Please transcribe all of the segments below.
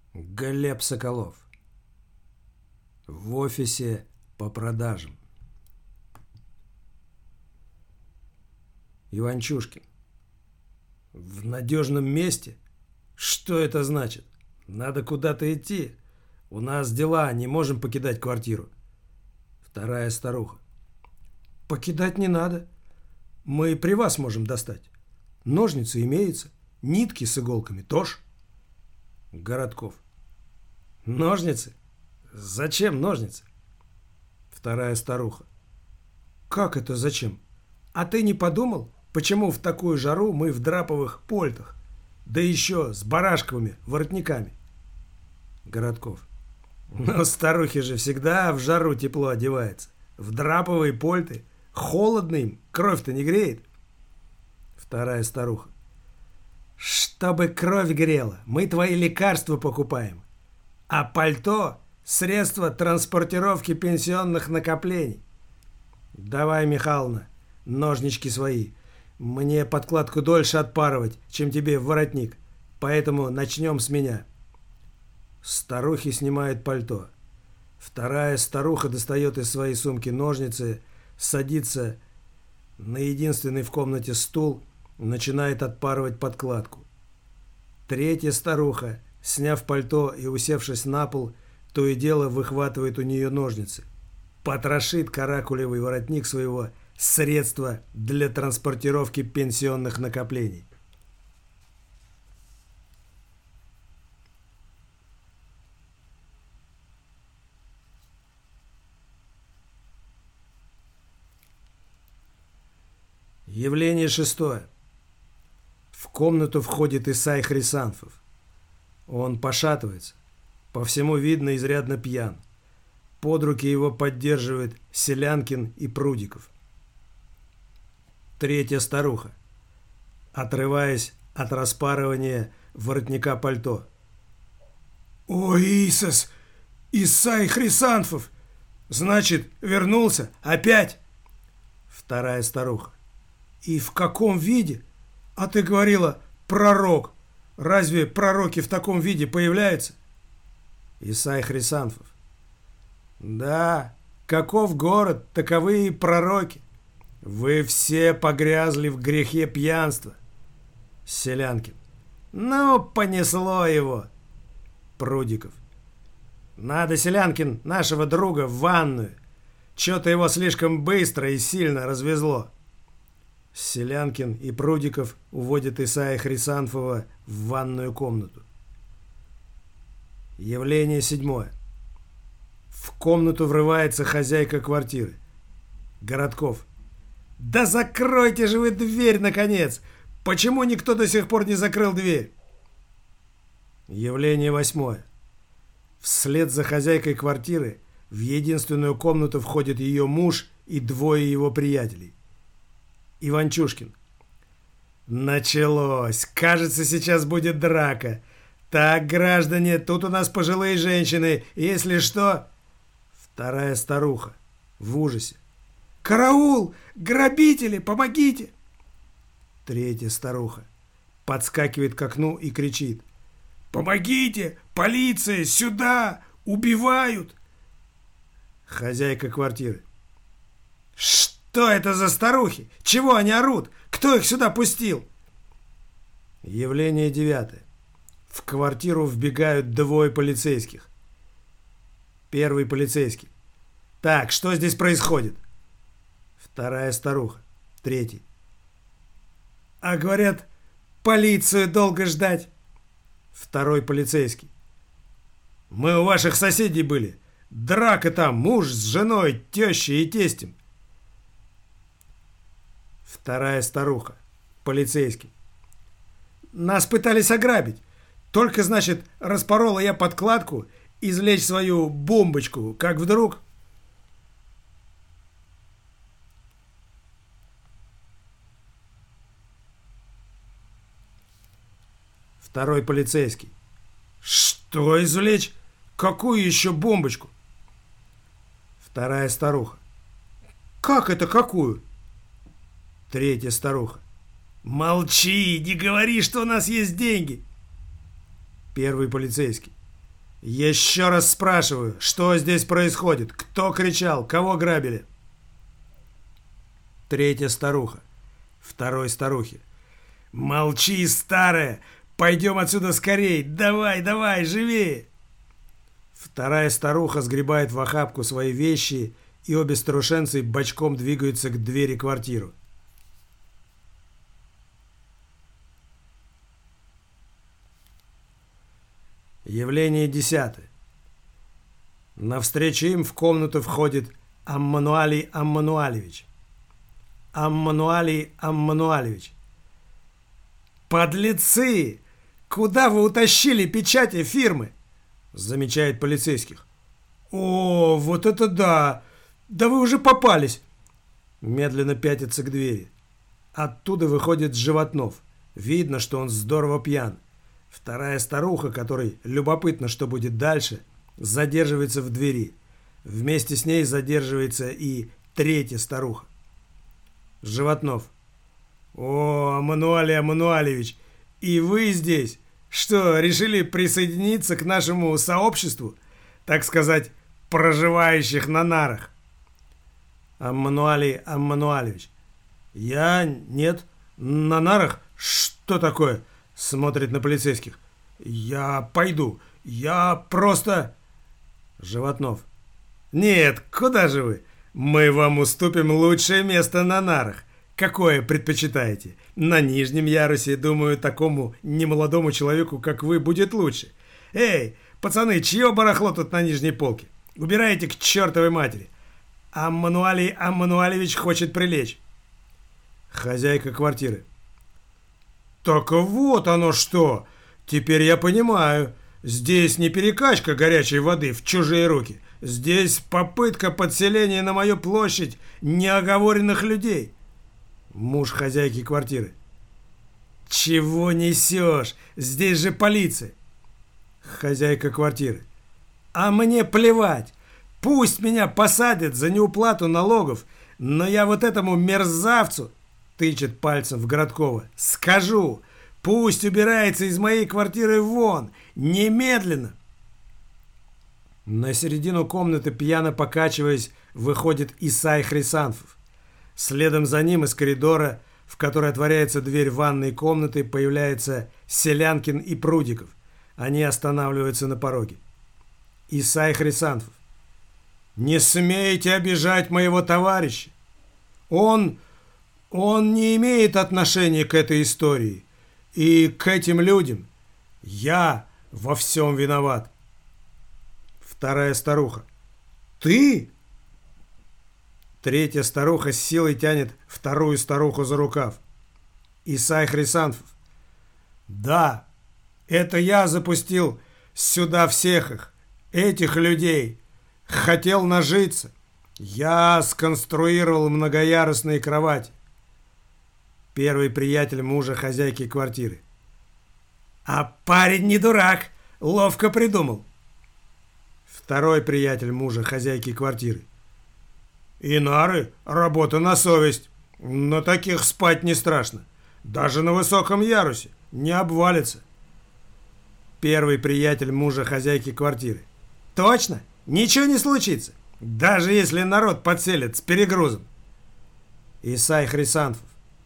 Глеб Соколов. В офисе по продажам. Иванчушкин. В надежном месте? Что это значит? Надо куда-то идти. У нас дела, не можем покидать квартиру. Вторая старуха. Покидать не надо. Мы при вас можем достать. Ножницы имеются, нитки с иголками тоже. Городков. Ножницы? Зачем ножницы? Вторая старуха. Как это зачем? А ты не подумал, почему в такую жару мы в драповых польтах? Да еще с барашковыми воротниками. Городков. Ну, старухи же всегда в жару тепло одеваются. В драповые польты. Холодно им, кровь-то не греет. Вторая старуха. Чтобы кровь грела, мы твои лекарства покупаем. А пальто – средство транспортировки пенсионных накоплений. Давай, Михайловна, ножнички свои. Мне подкладку дольше отпарывать, чем тебе в воротник. Поэтому начнем с меня. Старухи снимают пальто. Вторая старуха достает из своей сумки ножницы, садится на единственный в комнате стул, начинает отпарывать подкладку. Третья старуха, сняв пальто и усевшись на пол, то и дело выхватывает у нее ножницы. Потрошит каракулевый воротник своего средства для транспортировки пенсионных накоплений. Явление шестое. В комнату входит Исай Хрисанфов. Он пошатывается. По всему видно, изрядно пьян. Под руки его поддерживают Селянкин и Прудиков. Третья старуха, отрываясь от распарывания воротника пальто. «О, Иисус! Исай Хрисанфов! Значит, вернулся? Опять?» Вторая старуха. «И в каком виде? А ты говорила, пророк. Разве пророки в таком виде появляются?» Исай Хрисанфов. «Да, каков город, таковы и пророки. Вы все погрязли в грехе пьянства». Селянкин. «Ну, понесло его». Прудиков. «Надо, Селянкин, нашего друга в ванную. Че-то его слишком быстро и сильно развезло». Селянкин и Прудиков уводят Исая Хрисанфова в ванную комнату. Явление седьмое. В комнату врывается хозяйка квартиры. Городков. «Да закройте же вы дверь, наконец! Почему никто до сих пор не закрыл дверь?» Явление восьмое. Вслед за хозяйкой квартиры в единственную комнату входит ее муж и двое его приятелей. Иванчушкин. «Началось! Кажется, сейчас будет драка. Так, граждане, тут у нас пожилые женщины, если что...» Вторая старуха в ужасе. «Караул! Грабители! Помогите!» Третья старуха подскакивает к окну и кричит. «Помогите! Полиция! Сюда! Убивают!» Хозяйка квартиры. «Что это за старухи? Чего они орут? Кто их сюда пустил?» Явление девятое. В квартиру вбегают двое полицейских. Первый полицейский. «Так, что здесь происходит?» Вторая старуха. Третий. «А говорят, полицию долго ждать». Второй полицейский. «Мы у ваших соседей были. Драка там, муж с женой, тещей и тестем». Вторая старуха. Полицейский. «Нас пытались ограбить. Только, значит, распорола я подкладку, извлечь свою бомбочку, как вдруг...» Второй полицейский. «Что извлечь? Какую еще бомбочку?» Вторая старуха. «Как это какую?» Третья старуха. «Молчи, не говори, что у нас есть деньги!» Первый полицейский. Еще раз спрашиваю, что здесь происходит? Кто кричал? Кого грабили? Третья старуха. Второй старухе. Молчи, старая! Пойдем отсюда скорей! Давай, давай, живее! Вторая старуха сгребает в охапку свои вещи, и обе старушенцы бочком двигаются к двери квартиры. Явление 10. Навстречу им в комнату входит Аммануалий Аммануалевич. Аммануалий Аммануалевич. «Подлецы! Куда вы утащили печати фирмы?» Замечает полицейских. «О, вот это да! Да вы уже попались!» Медленно пятится к двери. Оттуда выходит Животнов. Видно, что он здорово пьян. Вторая старуха, которой любопытно, что будет дальше, задерживается в двери. Вместе с ней задерживается и третья старуха. Животнов. «О, Аммануалий Аммануалевич, и вы здесь? Что, решили присоединиться к нашему сообществу, так сказать, проживающих на нарах?» Аммануалий Аммануалевич. «Я? Нет. На нарах? Что такое?» Смотрит на полицейских. «Я пойду. Я просто...» Животнов. «Нет, куда же вы? Мы вам уступим лучшее место на нарах. Какое предпочитаете? На нижнем ярусе, думаю, такому немолодому человеку, как вы, будет лучше. Эй, пацаны, чье барахло тут на нижней полке? Убирайте к чертовой матери. Аммануалий Аммануалевич хочет прилечь». Хозяйка квартиры. «Так вот оно что! Теперь я понимаю. Здесь не перекачка горячей воды в чужие руки. Здесь попытка подселения на мою площадь неоговоренных людей». Муж хозяйки квартиры. «Чего несешь? Здесь же полиция». Хозяйка квартиры. «А мне плевать. Пусть меня посадят за неуплату налогов, но я вот этому мерзавцу, тычет пальцем в Городкова, скажу, пусть убирается из моей квартиры вон, немедленно». На середину комнаты, пьяно покачиваясь, выходит Исай Хрисанфов. Следом за ним из коридора, в который отворяется дверь ванной комнаты, появляются Селянкин и Прудиков. Они останавливаются на пороге. Исай Хрисанфов. «Не смейте обижать моего товарища. Он не имеет отношения к этой истории и к этим людям. Я во всем виноват». Вторая старуха. «Ты?» Третья старуха с силой тянет вторую старуху за рукав. Исай Хрисанфов. «Да, это я запустил сюда всех их, этих людей. Хотел нажиться. Я сконструировал многоярусные кровати». Первый приятель мужа хозяйки квартиры. «А парень не дурак, ловко придумал». Второй приятель мужа хозяйки квартиры. «И нары – работа на совесть. На таких спать не страшно. Даже на высоком ярусе. Не обвалится». Первый приятель мужа хозяйки квартиры. «Точно? Ничего не случится. Даже если народ подселит с перегрузом». Исай Хрисанфов.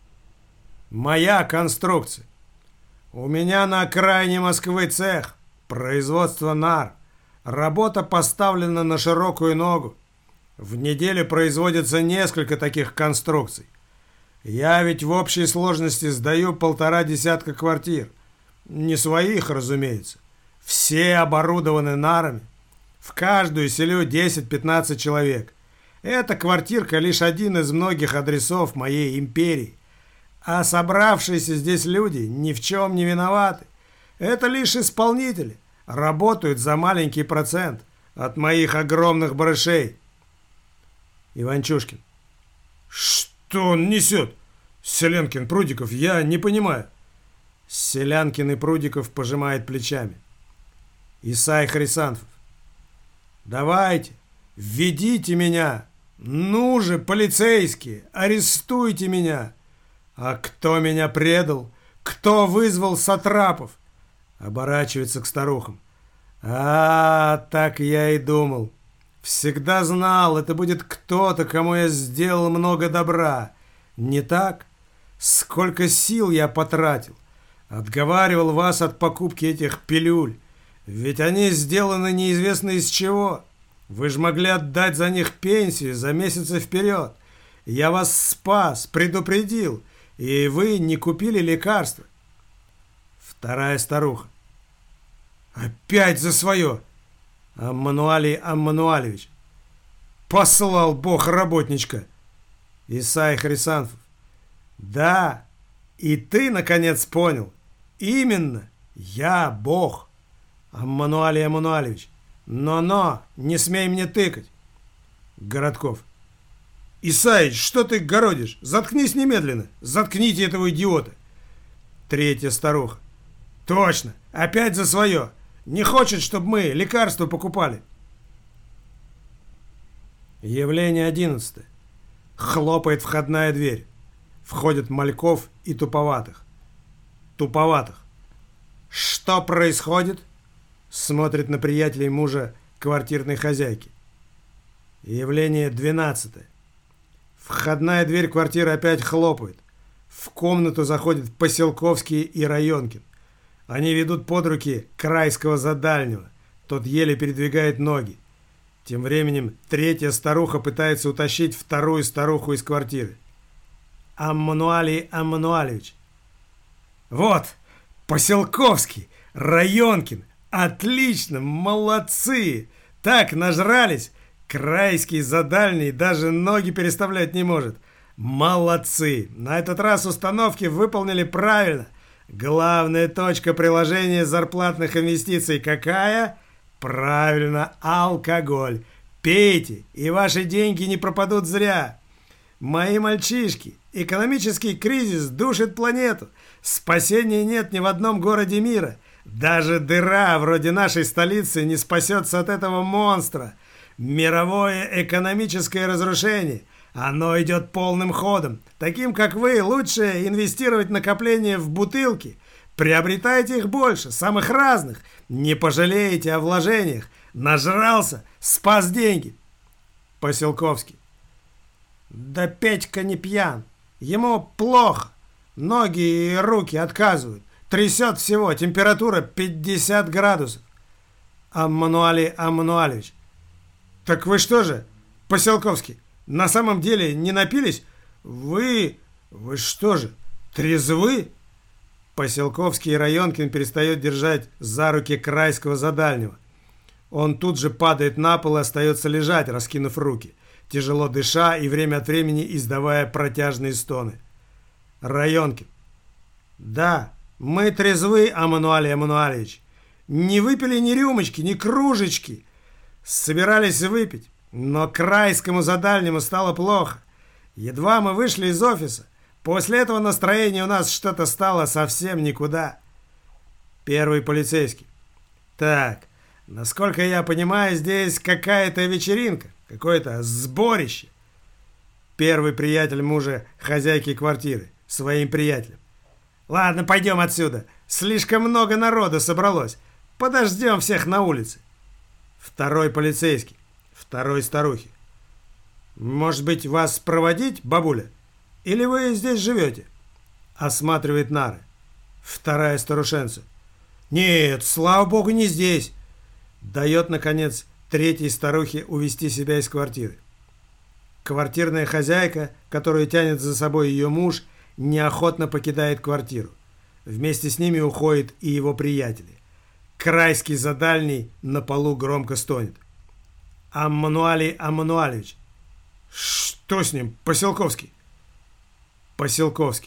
«Моя конструкция. У меня на окраине Москвы цех. Производство нар. Работа поставлена на широкую ногу. В неделю производится несколько таких конструкций. Я ведь в общей сложности сдаю 1,5 десятка квартир. Не своих, разумеется. Все оборудованы нарами. В каждую селю 10-15 человек. Эта квартирка лишь один из многих адресов моей империи. А собравшиеся здесь люди ни в чем не виноваты. Это лишь исполнители. Работают за маленький процент от моих огромных барышей». Иванчушкин. «Что он несет? Селянкин, Прудиков, я не понимаю». Селянкин и Прудиков пожимают плечами. Исай Хрисанфов. «Давайте, введите меня. Ну же, полицейские, арестуйте меня. А кто меня предал? Кто вызвал сатрапов?» Оборачивается к старухам. Так я и думал. Всегда знал, это будет кто-то, кому я сделал много добра. Не так? Сколько сил я потратил. Отговаривал вас от покупки этих пилюль. Ведь они сделаны неизвестно из чего. Вы же могли отдать за них пенсию за месяцы вперед. Я вас спас, предупредил, и вы не купили лекарства. Вторая старуха. Опять за свое. Аммануалий Аммануалевич. Послал Бог работничка. Исай Хрисанфов. Да, и ты, наконец, понял. Именно, я Бог. Аммануалий Аммануалевич. Но, не смей мне тыкать. Городков. Исаич, что ты городишь? Заткнись немедленно. Заткните этого идиота. Третья старуха. Точно, опять за свое. Не хочет, чтобы мы лекарства покупали. Явление 11. Хлопает входная дверь. Входят Мальков и Туповатых. Туповатых. Что происходит? Смотрит на приятелей мужа квартирной хозяйки. Явление 12. Входная дверь квартиры опять хлопает. В комнату заходят Поселковский и Районкин. Они ведут под руки Крайского за дальнего. Тот еле передвигает ноги. Тем временем третья старуха пытается утащить вторую старуху из квартиры. Аммануалий Аммануалевич. Вот, Поселковский, Районкин. Отлично, молодцы. Так нажрались. Крайский за дальний даже ноги переставлять не может. Молодцы. На этот раз установки выполнили правильно. Главная точка приложения зарплатных инвестиций какая? Правильно, алкоголь. Пейте, и ваши деньги не пропадут зря. Мои мальчишки, экономический кризис душит планету. Спасения нет ни в одном городе мира. Даже дыра вроде нашей столицы не спасется от этого монстра. Мировое экономическое разрушение. Оно идет полным ходом. Таким, как вы, лучше инвестировать накопления в бутылки. Приобретайте их больше, самых разных. Не пожалеете о вложениях. Нажрался, спас деньги. Поселковский. Да Петька не пьян. Ему плохо. Ноги и руки отказывают. Трясет всего. Температура 50 градусов. Аммануалий Аммануалевич. Так вы что же, Поселковский, на самом деле не напились? Вы что же, трезвы? Поселковский и Районкин перестает держать за руки Крайского за дальнего. Он тут же падает на пол и остается лежать, раскинув руки, тяжело дыша и время от времени издавая протяжные стоны. Районкин. Да, мы трезвы, Аммануалий Аммануалевич. Не выпили ни рюмочки, ни кружечки. Собирались выпить, но Крайскому за дальнему стало плохо. Едва мы вышли из офиса. После этого настроение у нас что-то стало совсем никуда. Первый полицейский. Так, насколько я понимаю, здесь какая-то вечеринка, какое-то сборище. Первый приятель мужа хозяйки квартиры, своим приятелем. Ладно, пойдем отсюда. Слишком много народа собралось. Подождем всех на улице. Второй полицейский. Второй старухи. Может быть, вас проводить, бабуля? Или вы здесь живете? Осматривает нары. Вторая старушенца. Нет, слава богу, не здесь. Дает, наконец, третьей старухе увести себя из квартиры. Квартирная хозяйка, которую тянет за собой ее муж, неохотно покидает квартиру. Вместе с ними уходят и его приятели. Крайский за дальний на полу громко стонет. Аммануалий Аммануалевич. Что с ним, Поселковский? Поселковский.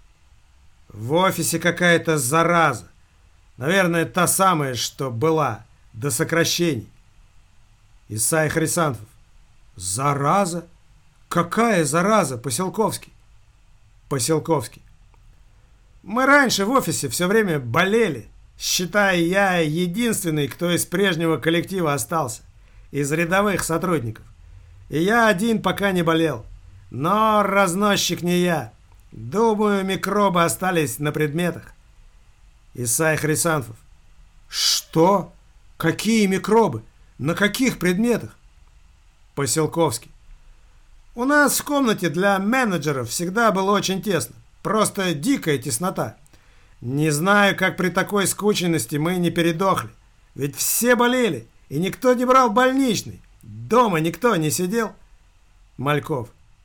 В офисе какая-то зараза. Наверное, та самая, что была, до сокращений. Исай Хрисанфов. Зараза? Какая зараза, Поселковский? Поселковский. Мы раньше в офисе все время болели. Считай, я единственный, кто из прежнего коллектива остался. Из рядовых сотрудников. И я один пока не болел. Но разносчик не я. Думаю, микробы остались на предметах. Исай Хрисанфов. Что? Какие микробы? На каких предметах? Поселковский. У нас в комнате для менеджеров всегда было очень тесно. Просто дикая теснота. Не знаю, как при такой скученности мы не передохли. Ведь все болели, и никто не брал больничный. Дома никто не сидел. Мальков.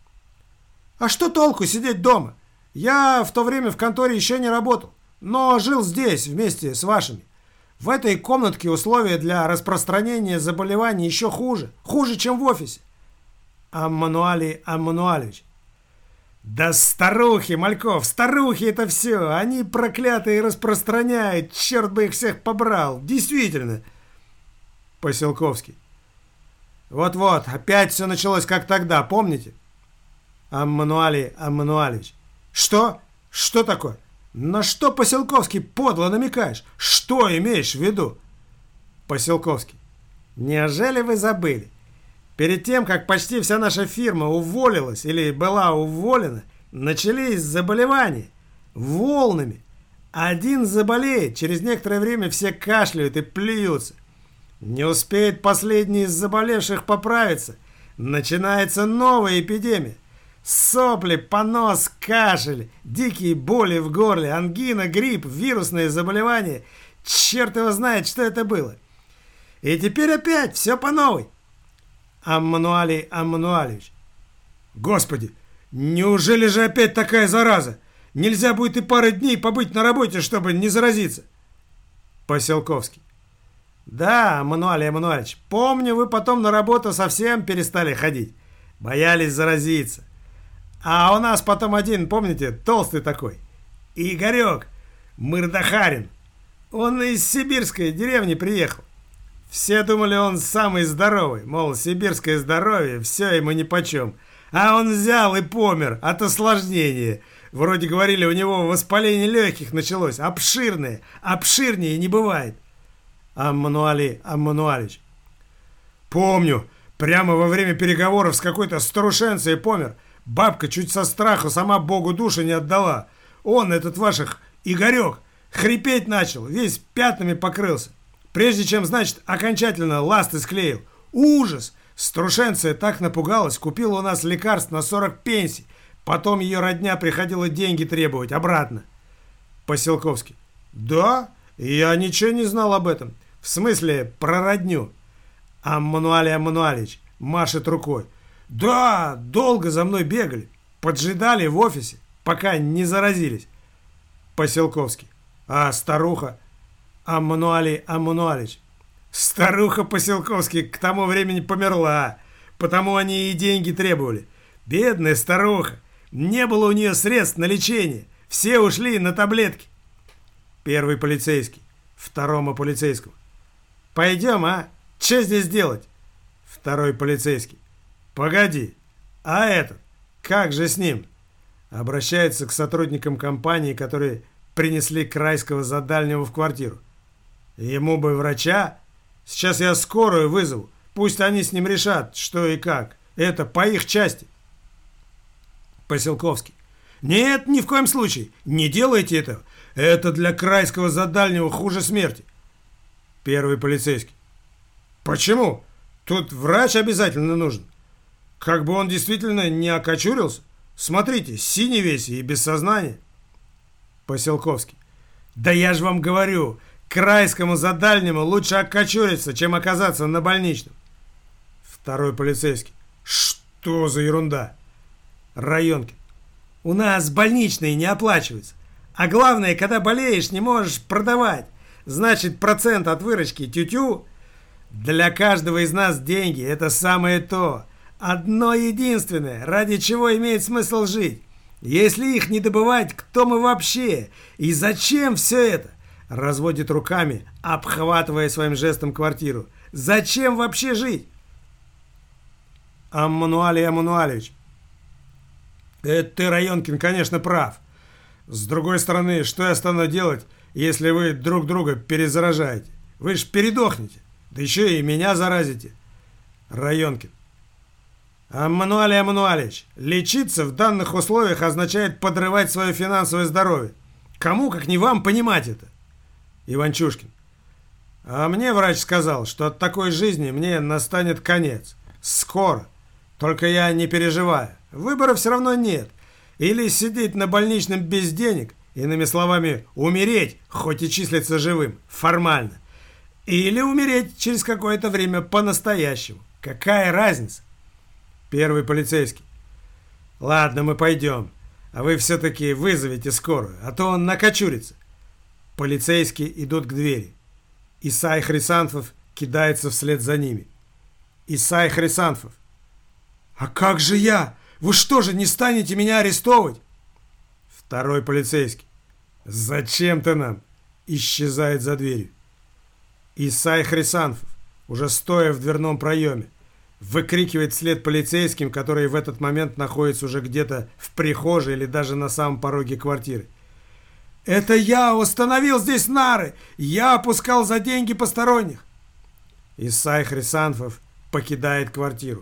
А что толку сидеть дома? Я в то время в конторе еще не работал, но жил здесь вместе с вашими. В этой комнатке условия для распространения заболеваний еще хуже. Хуже, чем в офисе. Аммануалий Аммануалович. Да старухи, Мальков, старухи это все. Они проклятые распространяют. Черт бы их всех побрал. Действительно. Поселковский. Вот-вот, опять все началось как тогда, помните? Аммануалий Аммануалович. Что? Что такое? На что, Поселковский, подло намекаешь? Что имеешь в виду? Поселковский. Неужели вы забыли? Перед тем, как почти вся наша фирма уволилась или была уволена, начались заболевания. Волнами. Один заболеет, через некоторое время все кашляют и плюются. Не успеет последний из заболевших поправиться. Начинается новая эпидемия. Сопли, понос, кашель, дикие боли в горле, ангина, грипп, вирусные заболевания. Черт его знает, что это было. И теперь опять все по новой. Аммануалий Аммануалович. Господи, неужели же опять такая зараза? Нельзя будет и пары дней побыть на работе, чтобы не заразиться. Поселковский. Да, Аммануалий Аммануалович, помню, вы потом на работу совсем перестали ходить. Боялись заразиться. А у нас потом один, помните, толстый такой, Игорек Мырдахарин. Он из сибирской деревни приехал. Все думали, он самый здоровый, мол, сибирское здоровье, все ему нипочем. А он взял и помер от осложнения. Вроде говорили, у него воспаление легких началось, обширное, обширнее не бывает. Аммануалий Аммануалович. Помню, прямо во время переговоров с какой-то старушенцей помер. Бабка чуть со страху сама Богу души не отдала. Он, этот ваших Игорек, хрипеть начал, весь пятнами покрылся. Прежде чем, значит, окончательно ласты склеил. Ужас! Старушенция так напугалась, купила у нас лекарств на 40 пенсий. Потом ее родня приходила деньги требовать обратно. Поселковский. Да? Я ничего не знал об этом. В смысле, про родню. Аммануалий Аммануалович машет рукой. Да, долго за мной бегали. Поджидали в офисе, пока не заразились. Поселковский. А старуха? Аммануалий Аммануалович. Старуха Поселковский к тому времени померла, потому они и деньги требовали. Бедная старуха. Не было у нее средств на лечение. Все ушли на таблетки. Первый полицейский. Второму полицейскому. Пойдем, а? Что здесь делать? Второй полицейский. Погоди, а этот, как же с ним? Обращается к сотрудникам компании, которые принесли Крайского за дальнего в квартиру. Ему бы врача. Сейчас я скорую вызову. Пусть они с ним решат, что и как. Это по их части. Поселковский. Нет, ни в коем случае. Не делайте этого. Это для Крайского за дальнего хуже смерти. Первый полицейский. Почему? Тут врач обязательно нужен. Как бы он действительно не окочурился. Смотрите, синий весь и без сознания. Поселковский. Да я же вам говорю, Крайскому за дальнему лучше окочуриться, чем оказаться на больничном. Второй полицейский. Что за ерунда? Районкин. У нас больничные не оплачиваются. А главное, когда болеешь, не можешь продавать. Значит, процент от выручки тю-тю. Для каждого из нас деньги – это самое то. Одно единственное, ради чего имеет смысл жить. Если их не добывать, кто мы вообще? И зачем все это? Разводит руками, обхватывая своим жестом квартиру. Зачем вообще жить? Аммануалий Аммануалович. Это ты, Районкин, конечно, прав. С другой стороны, что я стану делать, если вы друг друга перезаражаете? Вы ж передохнете. Да еще и меня заразите. Районкин. Аммануалий Аммануалович, лечиться в данных условиях означает подрывать свое финансовое здоровье. Кому, как не вам, понимать это? Иванчушкин. А мне врач сказал, что от такой жизни мне настанет конец. Скоро. Только я не переживаю. Выбора все равно нет. Или сидеть на больничном без денег, иными словами, умереть, хоть и числиться живым, формально. Или умереть через какое-то время по-настоящему. Какая разница? Первый полицейский. Ладно, мы пойдем. А вы все-таки вызовите скорую, а то он накочурится. Полицейские идут к двери. Исай Хрисанфов кидается вслед за ними. Исай Хрисанфов. А как же я? Вы что же, не станете меня арестовывать? Второй полицейский. Зачем ты нам? Исчезает за дверью. Исай Хрисанфов, уже стоя в дверном проеме, выкрикивает вслед полицейским, которые в этот момент находятся уже где-то в прихожей или даже на самом пороге квартиры. «Это я установил здесь нары! Я опускал за деньги посторонних!» Исай Хрисанфов покидает квартиру.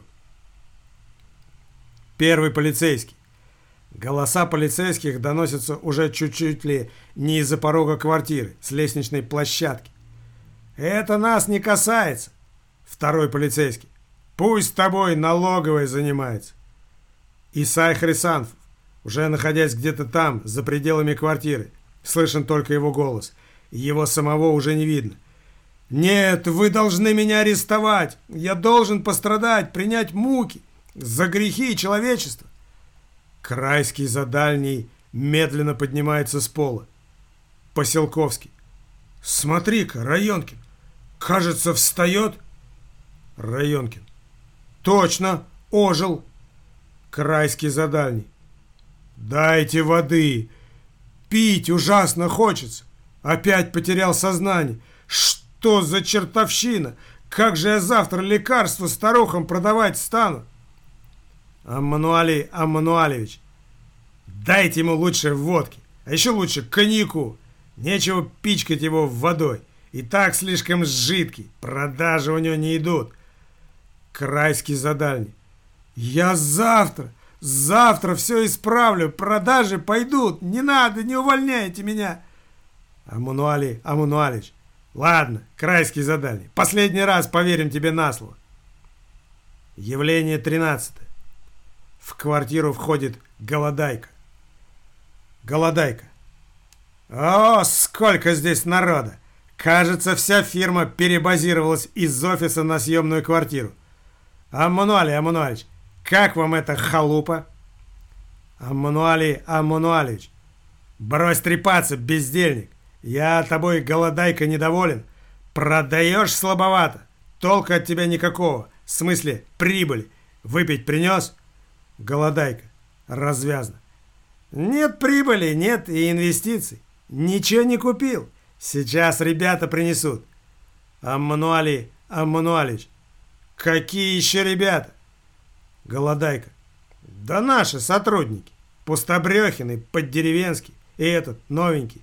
Первый полицейский. Голоса полицейских доносятся уже чуть-чуть ли не из-за порога квартиры, с лестничной площадки. «Это нас не касается!» Второй полицейский. «Пусть с тобой налоговая занимается!» Исай Хрисанфов, уже находясь где-то там, за пределами квартиры, слышен только его голос. Его самого уже не видно. «Нет, вы должны меня арестовать! Я должен пострадать, принять муки за грехи человечества!» Крайский за дальний медленно поднимается с пола. Поселковский. «Смотри-ка, Районкин, кажется, встает!» Районкин. «Точно, ожил!» Крайский за дальний. «Дайте воды! Пить ужасно хочется! Опять потерял сознание! Что за чертовщина? Как же я завтра лекарства старухам продавать стану?» Аммануалий Аммануалевич. «Дайте ему лучше водки, а еще лучше коньяку. Нечего пичкать его водой. И так слишком жидкий, продажи у него не идут». Крайский за дальний. «Я завтра все исправлю, продажи пойдут, не надо, не увольняйте меня». Аммануалий Аммануалевич. «Ладно, Крайский за дальний, последний раз поверим тебе на слово». Явление 13. В квартиру входит Голодайка. Голодайка. «О, сколько здесь народа! Кажется, вся фирма перебазировалась из офиса на съемную квартиру. Аммануалий Аммануалевич, как вам эта халупа?» Аммануалий Аммануалевич. «Брось трепаться, бездельник. Я тобой, Голодайка, недоволен. Продаешь слабовато. Толка от тебя никакого. В смысле, прибыли. Выпить принес?» Голодайка. Развязно. «Нет прибыли, нет и инвестиций. Ничего не купил. Сейчас ребята принесут». Аммануалий Аммануалевич. «Какие еще ребята?» Голодайка. «Да наши сотрудники. Пустобрехины, Поддеревенский и этот новенький».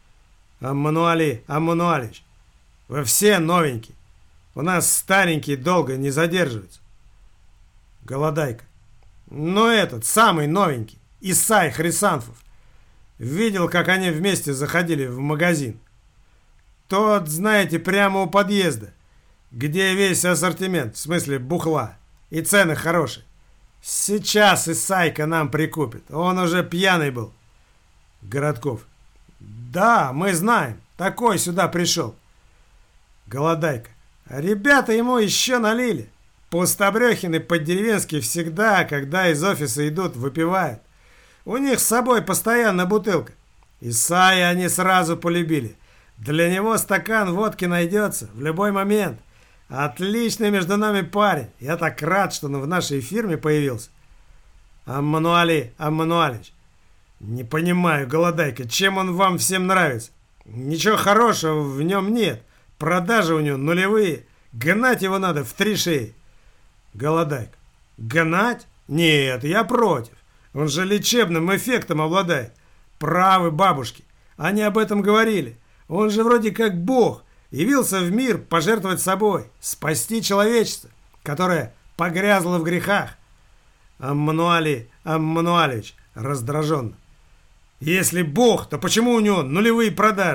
Аммануалий Аммануалевич. «Вы все новенькие. У нас старенькие долго не задерживаются». Голодайка. «Ну этот, самый новенький, Исай Хрисанфов. Видел, как они вместе заходили в магазин. Тот, знаете, прямо у подъезда, где весь ассортимент, в смысле бухла, и цены хорошие. Сейчас Исайка нам прикупит, он уже пьяный был». Городков. «Да, мы знаем, такой сюда пришел». Голодайка. «Ребята ему еще налили. Пустобрехины Поддеревенский всегда, когда из офиса идут, выпивают. У них с собой постоянно бутылка. Исая они сразу полюбили. Для него стакан водки найдется в любой момент. Отличный между нами парень. Я так рад, что он в нашей фирме появился». Аммануалий Аммануалевич. «Не понимаю, Голодайка, чем он вам всем нравится? Ничего хорошего в нем нет. Продажи у него нулевые. Гнать его надо в 3 шеи». Голодайка. «Гнать? Нет, я против. Он же лечебным эффектом обладает. Правы бабушки. Они об этом говорили. Он же вроде как бог. Явился в мир пожертвовать собой, спасти человечество, которое погрязло в грехах». Аммануалий Аммануалевич раздраженно. «Если бог, то почему у него нулевые продажи?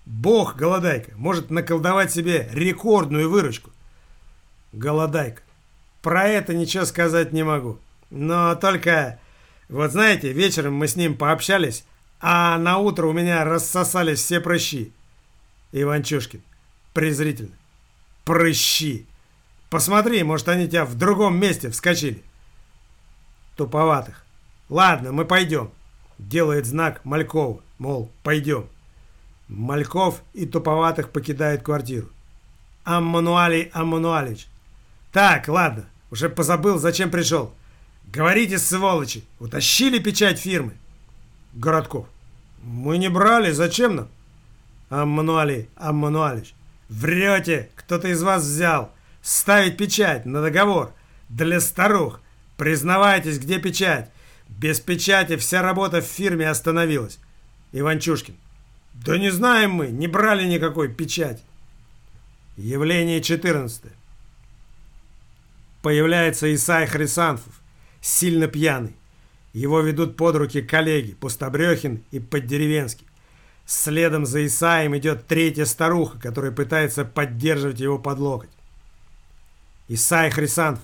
Бог Голодайка может наколдовать себе рекордную выручку. Голодайка. Про это ничего сказать не могу. Но только, вот знаете, вечером мы с ним пообщались, а на утро у меня рассосались все прыщи. Иванчушкин. Презрительно. Прыщи. Посмотри, может, они тебя в другом месте вскочили. Туповатых. Ладно, мы пойдем. Делает знак Малькову, мол, пойдем. Мальков и Туповатых покидают квартиру. Аммануалий Аммануалич. Так, ладно, уже позабыл, зачем пришел. Говорите, сволочи, утащили печать фирмы? Городков. Мы не брали, зачем нам? Аммануалий Аммануалич. Врете, кто-то из вас взял. Ставить печать на договор. Для старух. Признавайтесь, где печать. Без печати вся работа в фирме остановилась. Иванчушкин. Да не знаем мы, не брали никакой печати. Явление 14. Появляется Исай Хрисанфов, сильно пьяный. Его ведут под руки коллеги Пустобрехин и Поддеревенский. Следом за Исаем идет третья старуха, которая пытается поддерживать его под локоть. Исай Хрисанфов.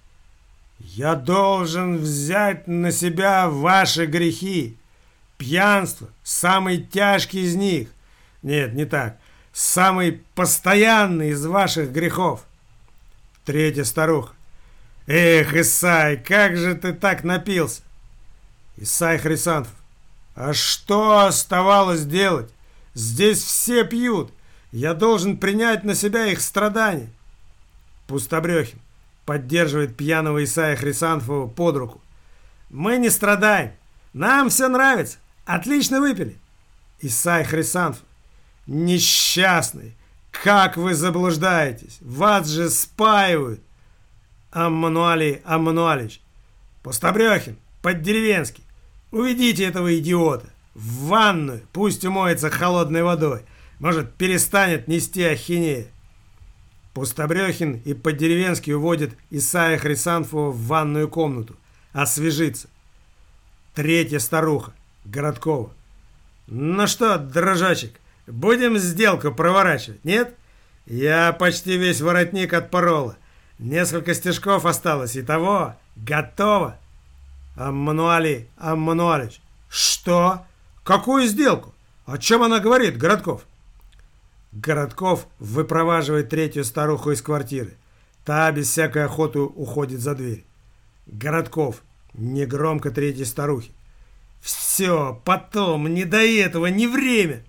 Я должен взять на себя ваши грехи. Пьянство – самый тяжкий из них. Нет, не так. Самый постоянный из ваших грехов. Третья старуха. Эх, Исай, как же ты так напился? Исай Хрисанфов. А что оставалось делать? Здесь все пьют. Я должен принять на себя их страдания. Пустобрехин поддерживает пьяного Исая Хрисанфова под руку. Мы не страдаем. Нам все нравится. Отлично выпили. Исай Хрисанфов. Несчастный. Как вы заблуждаетесь. Вас же спаивают. Аммануалий Аммануалич. Пустобрехин. Поддеревенский. Уведите этого идиота в ванную. Пусть умоется холодной водой. Может, перестанет нести ахинею. Пустобрехин и Поддеревенский уводят Исая Хрисанфова в ванную комнату. Освежиться. Третья старуха. Городкова. Ну что, дрожачек, будем сделку проворачивать, нет? Я почти весь воротник отпорола. Несколько стежков осталось. Итого, готово. Аммануалий Аммануалич. Что? Какую сделку? О чем она говорит, Городков? Городков выпроваживает третью старуху из квартиры. Та без всякой охоты уходит за дверь. Городков. Негромко третьей старухи. Все, потом, не до этого, не время.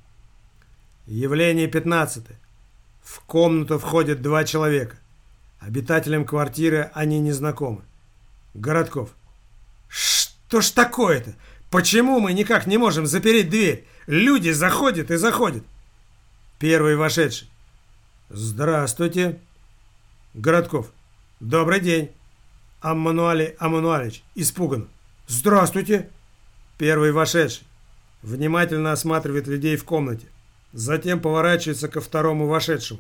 Явление 15. В комнату входят два человека. Обитателям квартиры они не знакомы. Городков. Что ж такое-то? Почему мы никак не можем запереть дверь? Люди заходят и заходят. Первый вошедший. Здравствуйте. Городков. Добрый день. Аммануалий Аммануалич. Испуганно. Здравствуйте. Первый вошедший. Внимательно осматривает людей в комнате. Затем поворачивается ко второму вошедшему.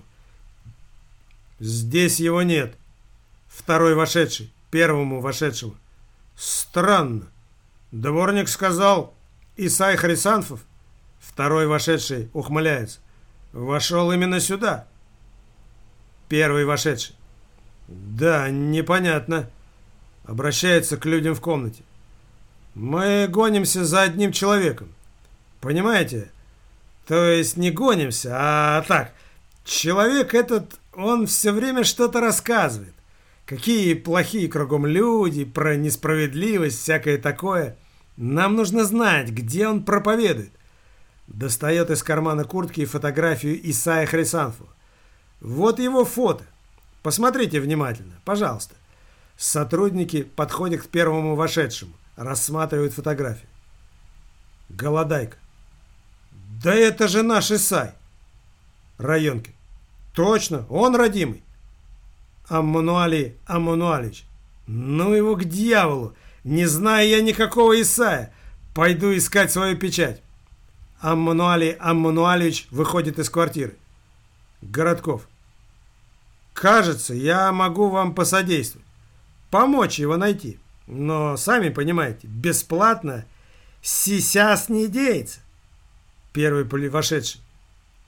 Здесь его нет. Второй вошедший. Первому вошедшему. Странно. Дворник сказал Исай Хрисанфов. Второй вошедший ухмыляется. Вошел именно сюда. Первый вошедший. Да, непонятно. Обращается к людям в комнате. Мы гонимся за одним человеком. Понимаете? То есть не гонимся, а так. Человек этот, он все время что-то рассказывает. Какие плохие кругом люди, про несправедливость, всякое такое. Нам нужно знать, где он проповедует. Достает из кармана куртки фотографию Исая Хрисанфова. Вот его фото. Посмотрите внимательно, пожалуйста. Сотрудники подходят к первому вошедшему. Рассматривают фотографию. Голодайка. Да это же наш Исай. Районкин. Точно, он родимый. Аммануалий Аммануалич. Ну его к дьяволу. Не знаю я никакого Исая. Пойду искать свою печать. Аммануалий Аммануалич выходит из квартиры. Городков. Кажется, я могу вам посодействовать. Помочь его найти. Но, сами понимаете, бесплатно сейчас не деется. Первый вошедший.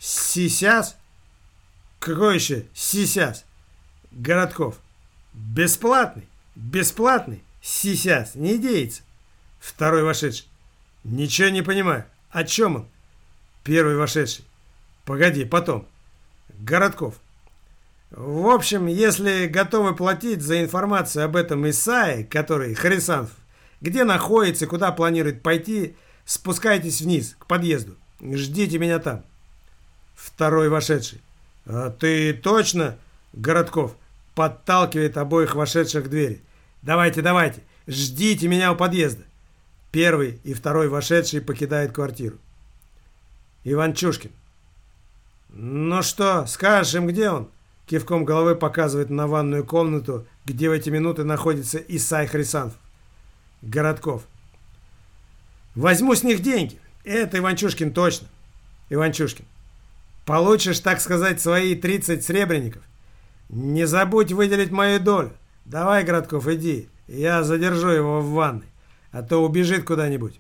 Сисяс? Какой еще сисяс? Городков. Бесплатный. Бесплатный. Сисяс. Не деется. Второй вошедший. Ничего не понимаю. О чем он? Первый вошедший. Погоди, потом. Городков. В общем, если готовы платить за информацию об этом Исае, который Харисанфов, где находится, куда планирует пойти, спускайтесь вниз, к подъезду. Ждите меня там. Второй вошедший. А ты точно, Городков, подталкивает обоих вошедших к двери. Давайте, давайте, ждите меня у подъезда. Первый и второй вошедшие покидают квартиру. Иванчушкин. Ну что, скажешь им, где он? Кивком головы показывает на ванную комнату, где в эти минуты находится Исай Харисанфов. Городков. Возьму с них деньги. Это Иванчушкин точно. Иванчушкин. Получишь, так сказать, свои 30 сребреников. Не забудь выделить мою долю. Давай, Городков, иди. Я задержу его в ванной, а то убежит куда-нибудь.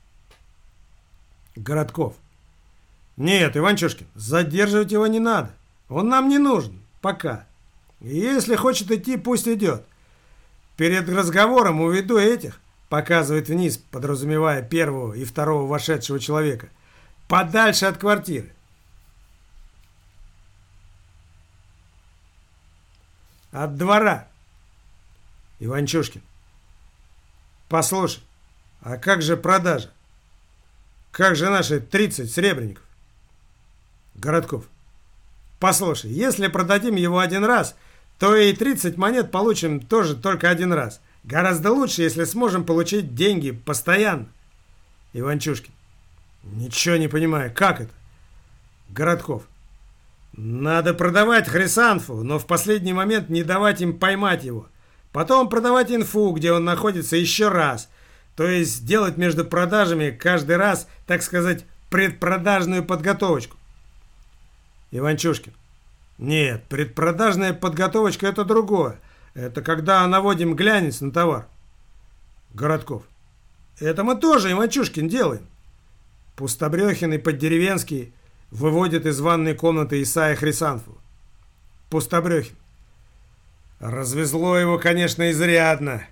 Городков. Нет, Иванчушкин, задерживать его не надо. Он нам не нужен. Пока. Если хочет идти, пусть идет. Перед разговором уведу этих, показывает вниз, подразумевая первого и второго вошедшего человека, подальше от квартиры. От двора. Иванчушкин. Послушай, а как же продажа? Как же наши 30 сребреников? Городков. Послушай, если продадим его один раз, то и 30 монет получим тоже только один раз. Гораздо лучше, если сможем получить деньги постоянно. Иванчушкин. Ничего не понимаю, как это? Городков. Надо продавать Харисанфу, но в последний момент не давать им поймать его. Потом продавать инфу, где он находится, еще раз. То есть делать между продажами каждый раз, так сказать, предпродажную подготовочку. Иванчушкин. Нет, предпродажная подготовочка – это другое. Это когда наводим глянец на товар. Городков. Это мы тоже, Иванчушкин, делаем. Пустобрехин и Поддеревенский выводят из ванной комнаты Исая Харисанфова. Пустобрехин. Развезло его, конечно, изрядно.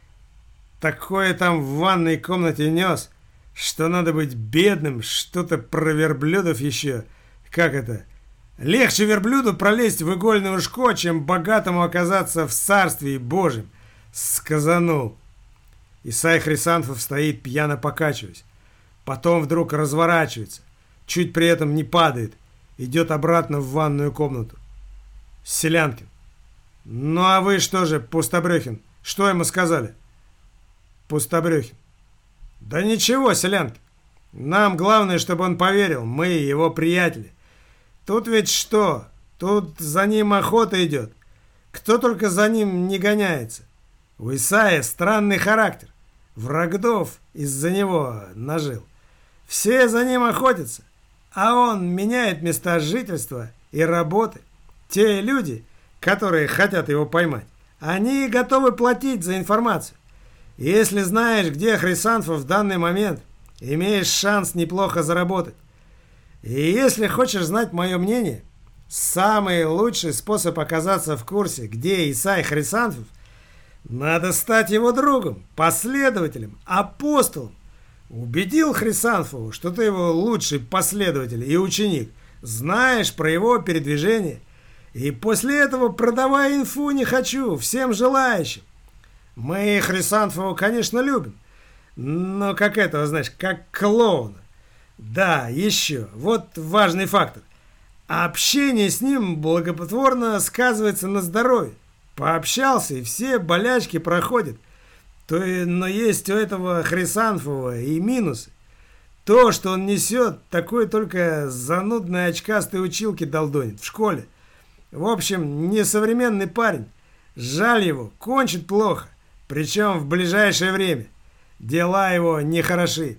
Такое там в ванной комнате нес, что надо быть бедным, что-то про верблюдов еще. Как это? Легче верблюду пролезть в игольное ушко, чем богатому оказаться в царстве Божьем. Сказанул. Исай Харисанфов стоит, пьяно покачиваясь. Потом вдруг разворачивается. Чуть при этом не падает. Идет обратно в ванную комнату. Селянкин. Ну а вы что же, Пустобрехин, что ему сказали? Пустобрехин. Да ничего, Селянкин. Нам главное, чтобы он поверил. Мы его приятели. Тут ведь что? Тут за ним охота идет. Кто только за ним не гоняется. У Исая странный характер. Врагов из-за него нажил. Все за ним охотятся. А он меняет места жительства и работы. Те люди, которые хотят его поймать, они готовы платить за информацию. Если знаешь, где Харисанфов в данный момент, имеешь шанс неплохо заработать. И если хочешь знать мое мнение, самый лучший способ оказаться в курсе, где Исай Харисанфов, надо стать его другом, последователем, апостолом. Убедил Харисанфову, что ты его лучший последователь и ученик, знаешь про его передвижение, и после этого продавай инфу не хочу всем желающим. Мы Харисанфову, конечно, любим, но как этого, знаешь, как клоуна. Да, еще, вот важный фактор. Общение с ним благотворно сказывается на здоровье. Пообщался, и все болячки проходят. Но есть у этого Харисанфова и минусы. То, что он несет, такой только занудной очкастой училки долдонит в школе. В общем, несовременный парень. Жаль его, кончит плохо. Причем в ближайшее время. Дела его нехороши.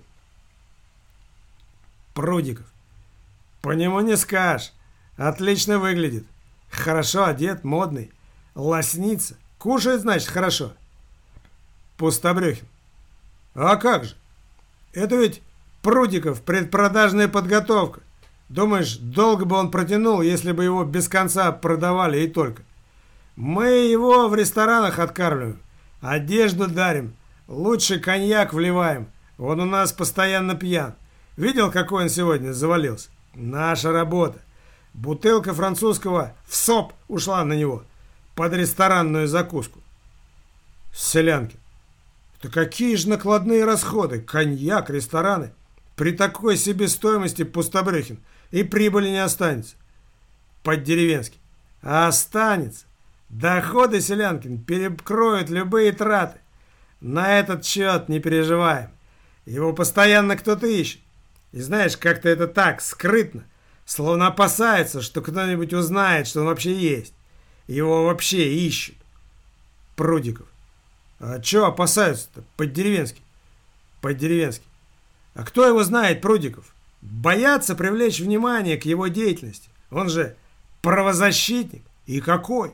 Прудиков. По нему не скажешь. Отлично выглядит. Хорошо одет, модный. Лоснится. Кушает, значит, хорошо. Пустобрехин. А как же? Это ведь Прудиков предпродажная подготовка. Думаешь, долго бы он протянул, если бы его без конца продавали и только? Мы его в ресторанах откармливаем, одежду дарим, лучший коньяк вливаем. Он у нас постоянно пьян. Видел, какой он сегодня завалился? Наша работа. Бутылка французского в СОП ушла на него под ресторанную закуску. Селянкин. Да какие же накладные расходы? Коньяк, рестораны. При такой себестоимости, Пустобрехин, и прибыли не останется. Поддеревенский. А останется. Доходы, Селянкин, перекроют любые траты. На этот счет не переживаем. Его постоянно кто-то ищет. И знаешь, как-то это так, скрытно. Словно опасается, что кто-нибудь узнает, что он вообще есть. Его вообще ищут. Прудиков. А чё опасаются-то? Поддеревенский. Поддеревенский. А кто его знает, Прудиков? Боятся привлечь внимание к его деятельности. Он же правозащитник. И какой?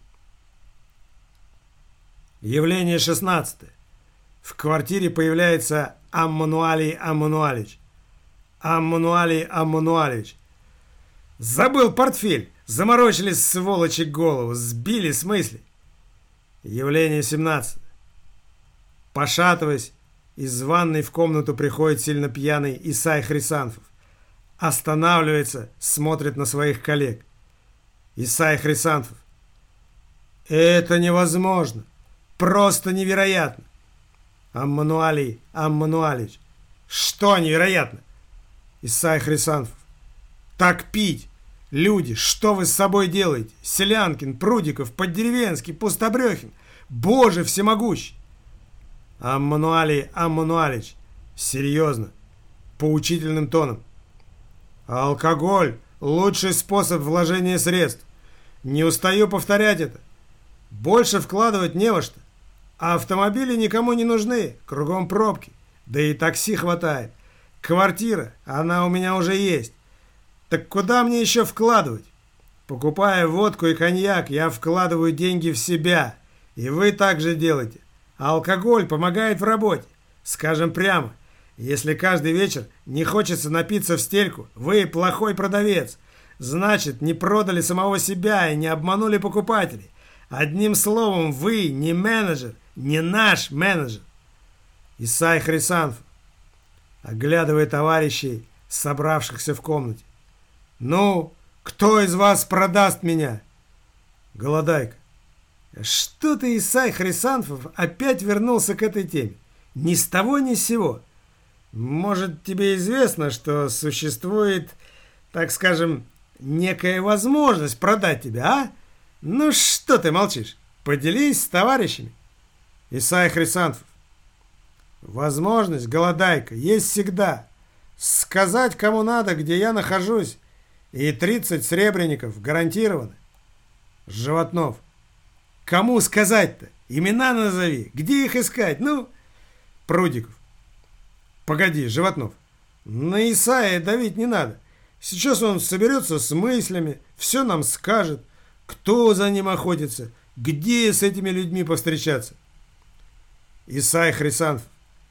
Явление 16. В квартире появляется Аммануалий Аммануалич. Аммануалий Аммануалич. Забыл портфель. Заморочились, сволочи, голову. Сбили с мысли. Явление 17. Пошатываясь, из ванной в комнату приходит сильно пьяный Исай Хрисанфов. Останавливается, смотрит на своих коллег. Исай Хрисанфов. Это невозможно. Просто невероятно. Аммануалий Аммануалич. Что невероятно? Исай Хрисанфов. Так пить. Люди, что вы с собой делаете? Селянкин, Прудиков, Поддеревенский, Пустобрехин. Боже всемогущий. Аммануалий Аммануалич. Серьезно. Поучительным тоном. Алкоголь – лучший способ вложения средств. Не устаю повторять это. Больше вкладывать не во что. А автомобили никому не нужны. Кругом пробки. Да и такси хватает. Квартира, она у меня уже есть. Так куда мне еще вкладывать? Покупая водку и коньяк, я вкладываю деньги в себя. И вы так же делаете. А алкоголь помогает в работе. Скажем прямо, если каждый вечер не хочется напиться в стельку, вы плохой продавец. Значит, не продали самого себя и не обманули покупателей. Одним словом, вы не менеджер, не наш менеджер. Исай Хрисанфов, оглядывая товарищей, собравшихся в комнате. Ну, кто из вас продаст меня? Голодайка. Что ты, Исай Хрисанфов, опять вернулся к этой теме? Ни с того, ни с сего. Может, тебе известно, что существует, так скажем, некая возможность продать тебя, а? Ну что ты молчишь? Поделись с товарищами. Исай Хрисанфов. Возможность, голодайка, есть всегда. Сказать кому надо, где я нахожусь, и 30 сребреников гарантированы. Животнов. Кому сказать-то? Имена назови. Где их искать? Ну, Прудиков. Погоди, Животнов. На Исая давить не надо. Сейчас он соберется с мыслями, все нам скажет, кто за ним охотится, где с этими людьми повстречаться. Исай Хрисанфов.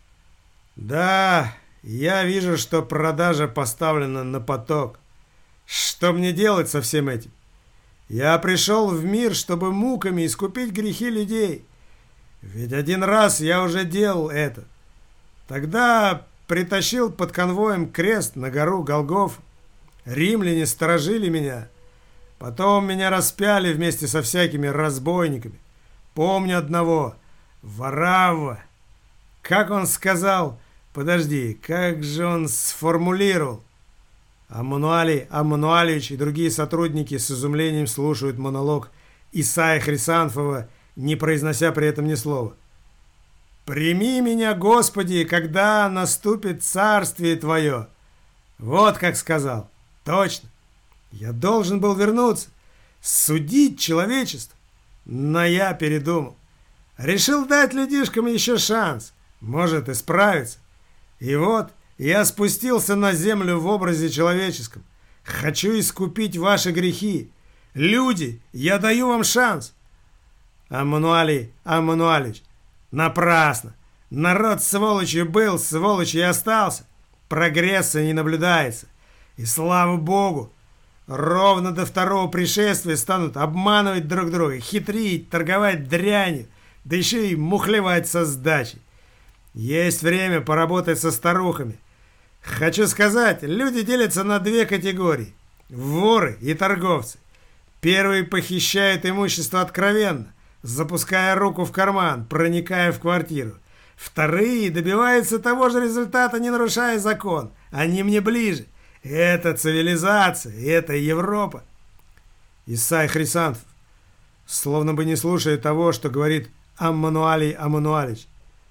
Да, я вижу, что продажа поставлена на поток. Что мне делать со всем этим? Я пришел в мир, чтобы муками искупить грехи людей. Ведь один раз я уже делал это. Тогда притащил под конвоем крест на гору Голгоф. Римляне сторожили меня. Потом меня распяли вместе со всякими разбойниками. Помню одного, Варавва. Как он сказал, подожди, как же он сформулировал? Аммануалий Аммануалич и другие сотрудники с изумлением слушают монолог Исая Хрисанфова, не произнося при этом ни слова. «Прими меня, Господи, когда наступит царствие Твое». Вот как сказал. Точно. Я должен был вернуться, судить человечество. Но я передумал. Решил дать людишкам еще шанс. Может, исправиться. И вот я спустился на землю в образе человеческом. Хочу искупить ваши грехи. Люди, я даю вам шанс. Аммануалий Аммануалич. Напрасно. Народ сволочью был, сволочью и остался. Прогресса не наблюдается. И слава богу, ровно до второго пришествия станут обманывать друг друга, хитрить, торговать дрянью, да еще и мухлевать со сдачей. Есть время поработать со старухами. Хочу сказать, люди делятся на две категории – воры и торговцы. Первые похищают имущество откровенно, запуская руку в карман, проникая в квартиру. Вторые добиваются того же результата, не нарушая закон. Они мне ближе. Это цивилизация, это Европа. Исай Хрисантов, словно бы не слушая того, что говорит Аммануалий Аммануалич,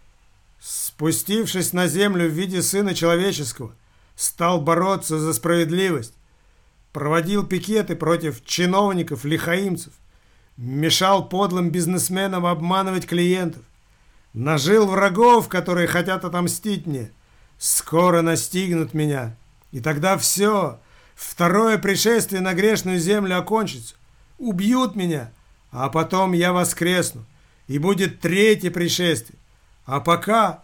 спустившись на землю в виде Сына Человеческого, стал бороться за справедливость, проводил пикеты против чиновников-лихаимцев, мешал подлым бизнесменам обманывать клиентов, нажил врагов, которые хотят отомстить мне, скоро настигнут меня. И тогда все, второе пришествие на грешную землю окончится. Убьют меня, а потом я воскресну, и будет третье пришествие. А пока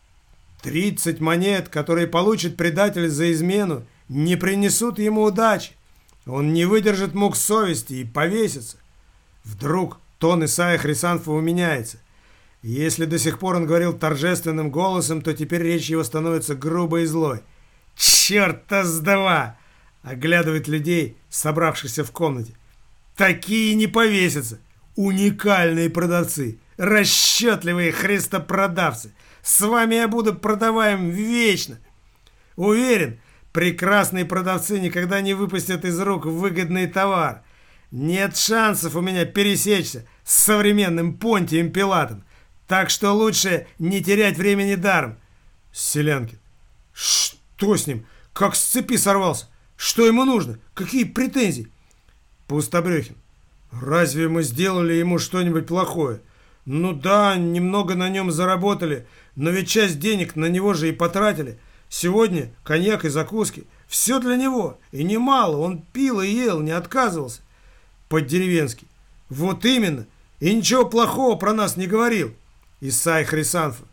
30 монет, которые получит предатель за измену, не принесут ему удачи. Он не выдержит мук совести и повесится. Вдруг тон Исая Хрисантова меняется. Если до сих пор он говорил торжественным голосом, то теперь речь его становится грубой и злой. «Черт-то с два!» — оглядывает людей, собравшихся в комнате. «Такие не повесятся! Уникальные продавцы! Расчетливые христопродавцы! С вами я буду продаваем вечно! Уверен, прекрасные продавцы никогда не выпустят из рук выгодный товар. Нет шансов у меня пересечься с современным Понтием Пилатом, так что лучше не терять времени даром». Селянкин. «Что с ним? Как с цепи сорвался? Что ему нужно? Какие претензии?» Пустобрехин. «Разве мы сделали ему что-нибудь плохое? Ну да, немного на нем заработали, но ведь часть денег на него же и потратили. Сегодня коньяк и закуски. Все для него. И немало. Он пил и ел, не отказывался». Поддеревенский. «Вот именно. И ничего плохого про нас не говорил». Исай Хрисантов.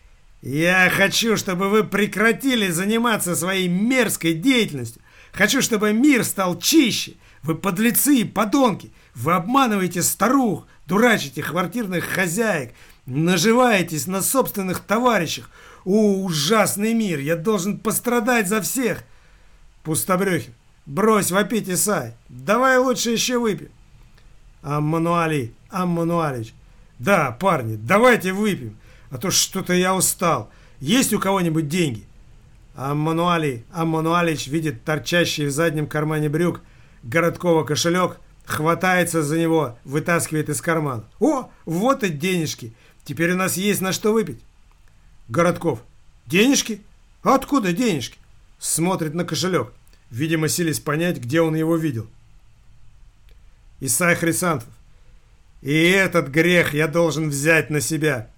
«Я хочу, чтобы вы прекратили заниматься своей мерзкой деятельностью. Хочу, чтобы мир стал чище. Вы подлецы и подонки. Вы обманываете старух, дурачите квартирных хозяек, наживаетесь на собственных товарищах. О, ужасный мир! Я должен пострадать за всех!» Пустобрехин. «Брось вопить, Исай. Давай лучше еще выпьем». Аммануалий Аммануалич. «Да, парни, давайте выпьем, а то что-то я устал. Есть у кого-нибудь деньги?» Аммануалий Аммануалич видит торчащий в заднем кармане брюк Городкова кошелек, хватается за него, вытаскивает из кармана. «О, вот и денежки. Теперь у нас есть на что выпить». Городков. «Денежки? Откуда денежки?» Смотрит на кошелек, видимо, силясь понять, где он его видел. Исай Хрисантов. «И этот грех я должен взять на себя».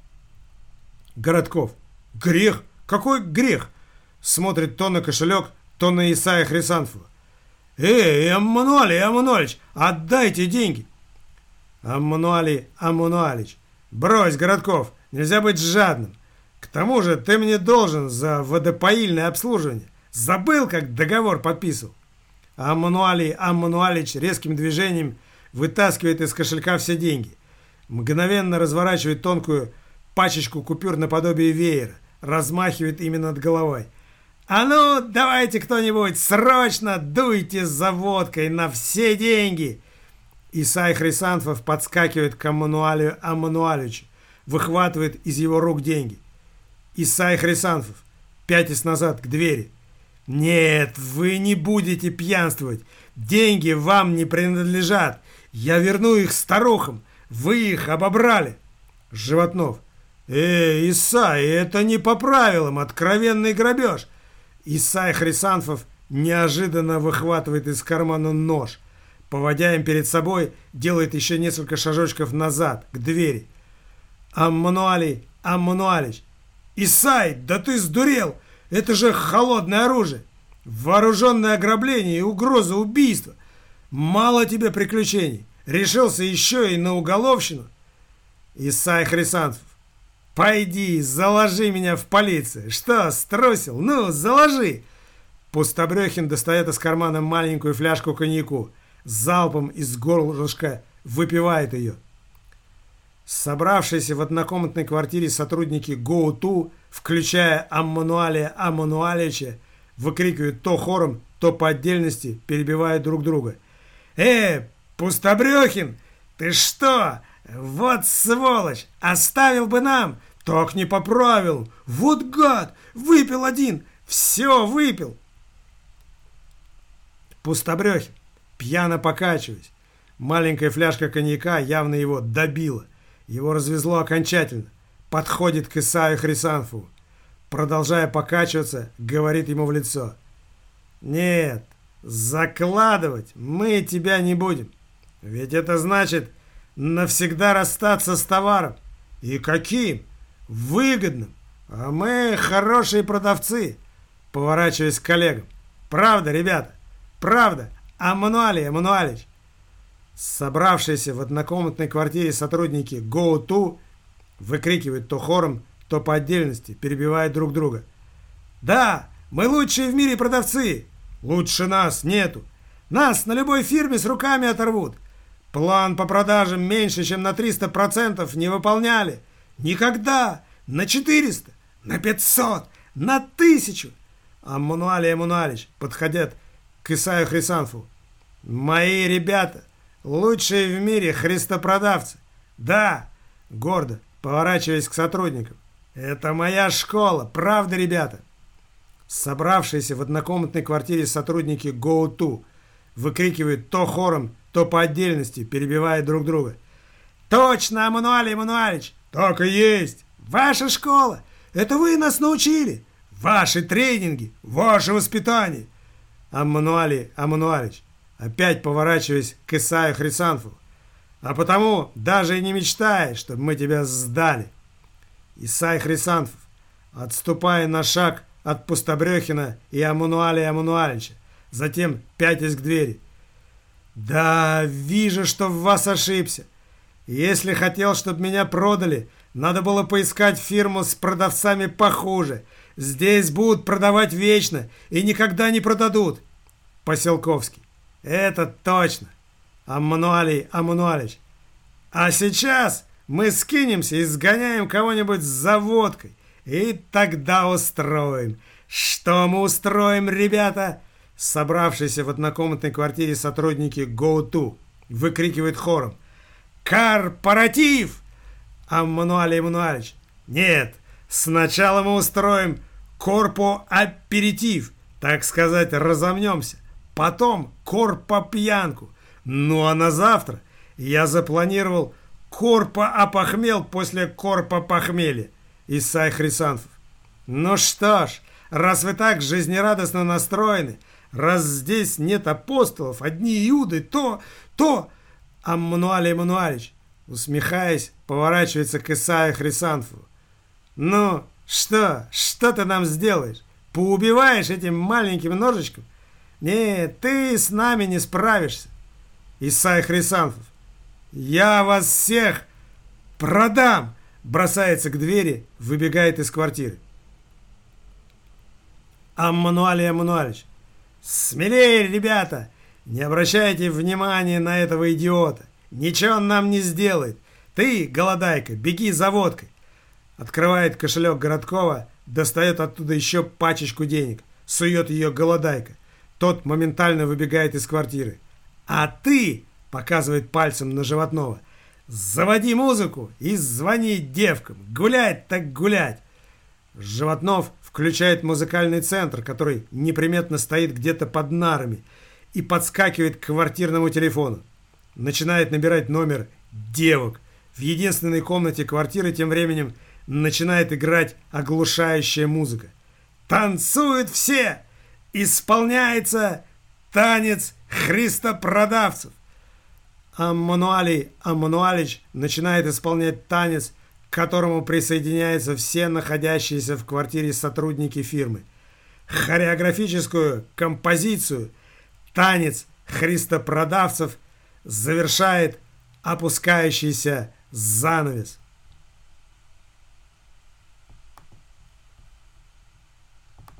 Городков. «Грех? Какой грех?» Смотрит то на кошелек, то на Исая Хрисантова. «Эй, Аммануалий Аммануалич, отдайте деньги!» Аммануалий Аммануалич. «Брось, Городков, нельзя быть жадным. К тому же ты мне должен за водопоильное обслуживание. Забыл, как договор подписывал?» Аммануалий Аммануалич резким движением вытаскивает из кошелька все деньги. Мгновенно разворачивает тонкую пачечку купюр наподобие веера, размахивает ими над головой. «А ну, давайте кто-нибудь, срочно дуйте за водкой на все деньги!» Исай Хрисантов подскакивает к Аммануалию Аммануаличу, выхватывает из его рук деньги. Исай Хрисантов, пятясь назад к двери. «Нет, вы не будете пьянствовать. Деньги вам не принадлежат. Я верну их старухам. Вы их обобрали». Животнов. Исай, это не по правилам, откровенный грабеж». Исай Хрисантов неожиданно выхватывает из кармана нож. Поводя им перед собой, делает еще несколько шажочков назад, к двери. Аммануалий Аммануалич. «Исай, да ты сдурел! Это же холодное оружие! Вооруженное ограбление и угроза убийства! Мало тебе приключений! Решился еще и на уголовщину!» Исай Хрисантов. «Пойди, заложи меня в полицию! Что, струсил? Ну, заложи!» Пустобрехин достает из кармана маленькую фляжку коньяку. Залпом из горлышка выпивает ее. Собравшиеся в однокомнатной квартире сотрудники ГОУТУ, включая Аммануалия Аммануалича, выкрикивают то хором, то по отдельности, перебивая друг друга. Пустобрехин, ты что? Вот сволочь! Оставил бы нам! Так не по правилам! Вот гад! Выпил один! Все выпил!» Пустобрехин, пьяно покачиваясь. Маленькая фляжка коньяка явно его добила. Его развезло окончательно. Подходит к Исаю Хрисанфову. Продолжая покачиваться, говорит ему в лицо. «Нет, закладывать мы тебя не будем. Ведь это значит навсегда расстаться с товаром. И каким? Выгодным. А мы хорошие продавцы», поворачиваясь к коллегам. «Правда, ребята? Правда, Аммануалий Аммануалич?» Собравшиеся в однокомнатной квартире сотрудники ГОУТУ выкрикивают то хором, то по отдельности, перебивая друг друга. «Да, мы лучшие в мире продавцы. Лучше нас нету. Нас на любой фирме с руками оторвут. План по продажам меньше, чем на 300% не выполняли. Никогда. На 400, на 500, на 1000. Аммануалий Аммануалич подходят к Исаю Хрисанфову. «Мои ребята, лучшие в мире христопродавцы. Да», гордо, поворачиваясь к сотрудникам. «Это моя школа, правда, ребята?» Собравшиеся в однокомнатной квартире сотрудники ГОУТУ выкрикивают то хором, то по отдельности, перебивая друг друга. «Точно, Аммануалий Аммануалич! Так и есть! Ваша школа! Это вы нас научили! Ваши тренинги! Ваше воспитание!» Аммануалий Аммануалич, опять поворачиваясь к Исаю Хрисанфову. «А потому даже и не мечтай, чтобы мы тебя сдали!» Исай Хрисанфов, отступая на шаг от Пустобрехина и Аммануалия Аммануалича, затем пятясь к двери. «Да, вижу, что в вас ошибся. Если хотел, чтобы меня продали, надо было поискать фирму с продавцами похуже. Здесь будут продавать вечно и никогда не продадут». Поселковский. «Это точно, Аммануалий Аммануалич. А сейчас мы скинемся и сгоняем кого-нибудь за водкой. И тогда устроим. Что мы устроим, ребята?» Собравшиеся в однокомнатной квартире сотрудники ГОУТУ выкрикивают хором. «Корпоратив!» Аммануалий Аммануалич. «Нет, сначала мы устроим корпо-аперитив, так сказать, разомнемся. Потом корпо-пьянку. Ну а на завтра я запланировал корпо-опохмел после корпо-похмелья». Исай Хрисанфов. «Ну что ж, раз вы так жизнерадостно настроены, раз здесь нет апостолов, одни иуды, то...» Аммануалий Аммануалич, усмехаясь, поворачивается к Исаю Хрисанфову. «Ну, что ты нам сделаешь? Поубиваешь этим маленьким ножичком? Нет, ты с нами не справишься». Исай Хрисанфов. «Я вас всех продам!» Бросается к двери, выбегает из квартиры. Аммануалий Аммануалич. «Смелее, ребята! Не обращайте внимания на этого идиота. Ничего он нам не сделает. Ты, голодайка, беги за водкой». Открывает кошелек Городкова, достает оттуда еще пачечку денег, сует ее голодайка. Тот моментально выбегает из квартиры. «А ты, — показывает пальцем на Животного, — заводи музыку и звони девкам. Гулять так гулять». Животнов включает музыкальный центр, который неприметно стоит где-то под нарами, и подскакивает к квартирному телефону. Начинает набирать номер девок. В единственной комнате квартиры тем временем начинает играть оглушающая музыка. Танцуют все! Исполняется танец христопродавцев. Аммануалий Аммануалич начинает исполнять танец, к которому присоединяются все находящиеся в квартире сотрудники фирмы. Хореографическую композицию «Танец христопродавцев» завершает опускающийся занавес.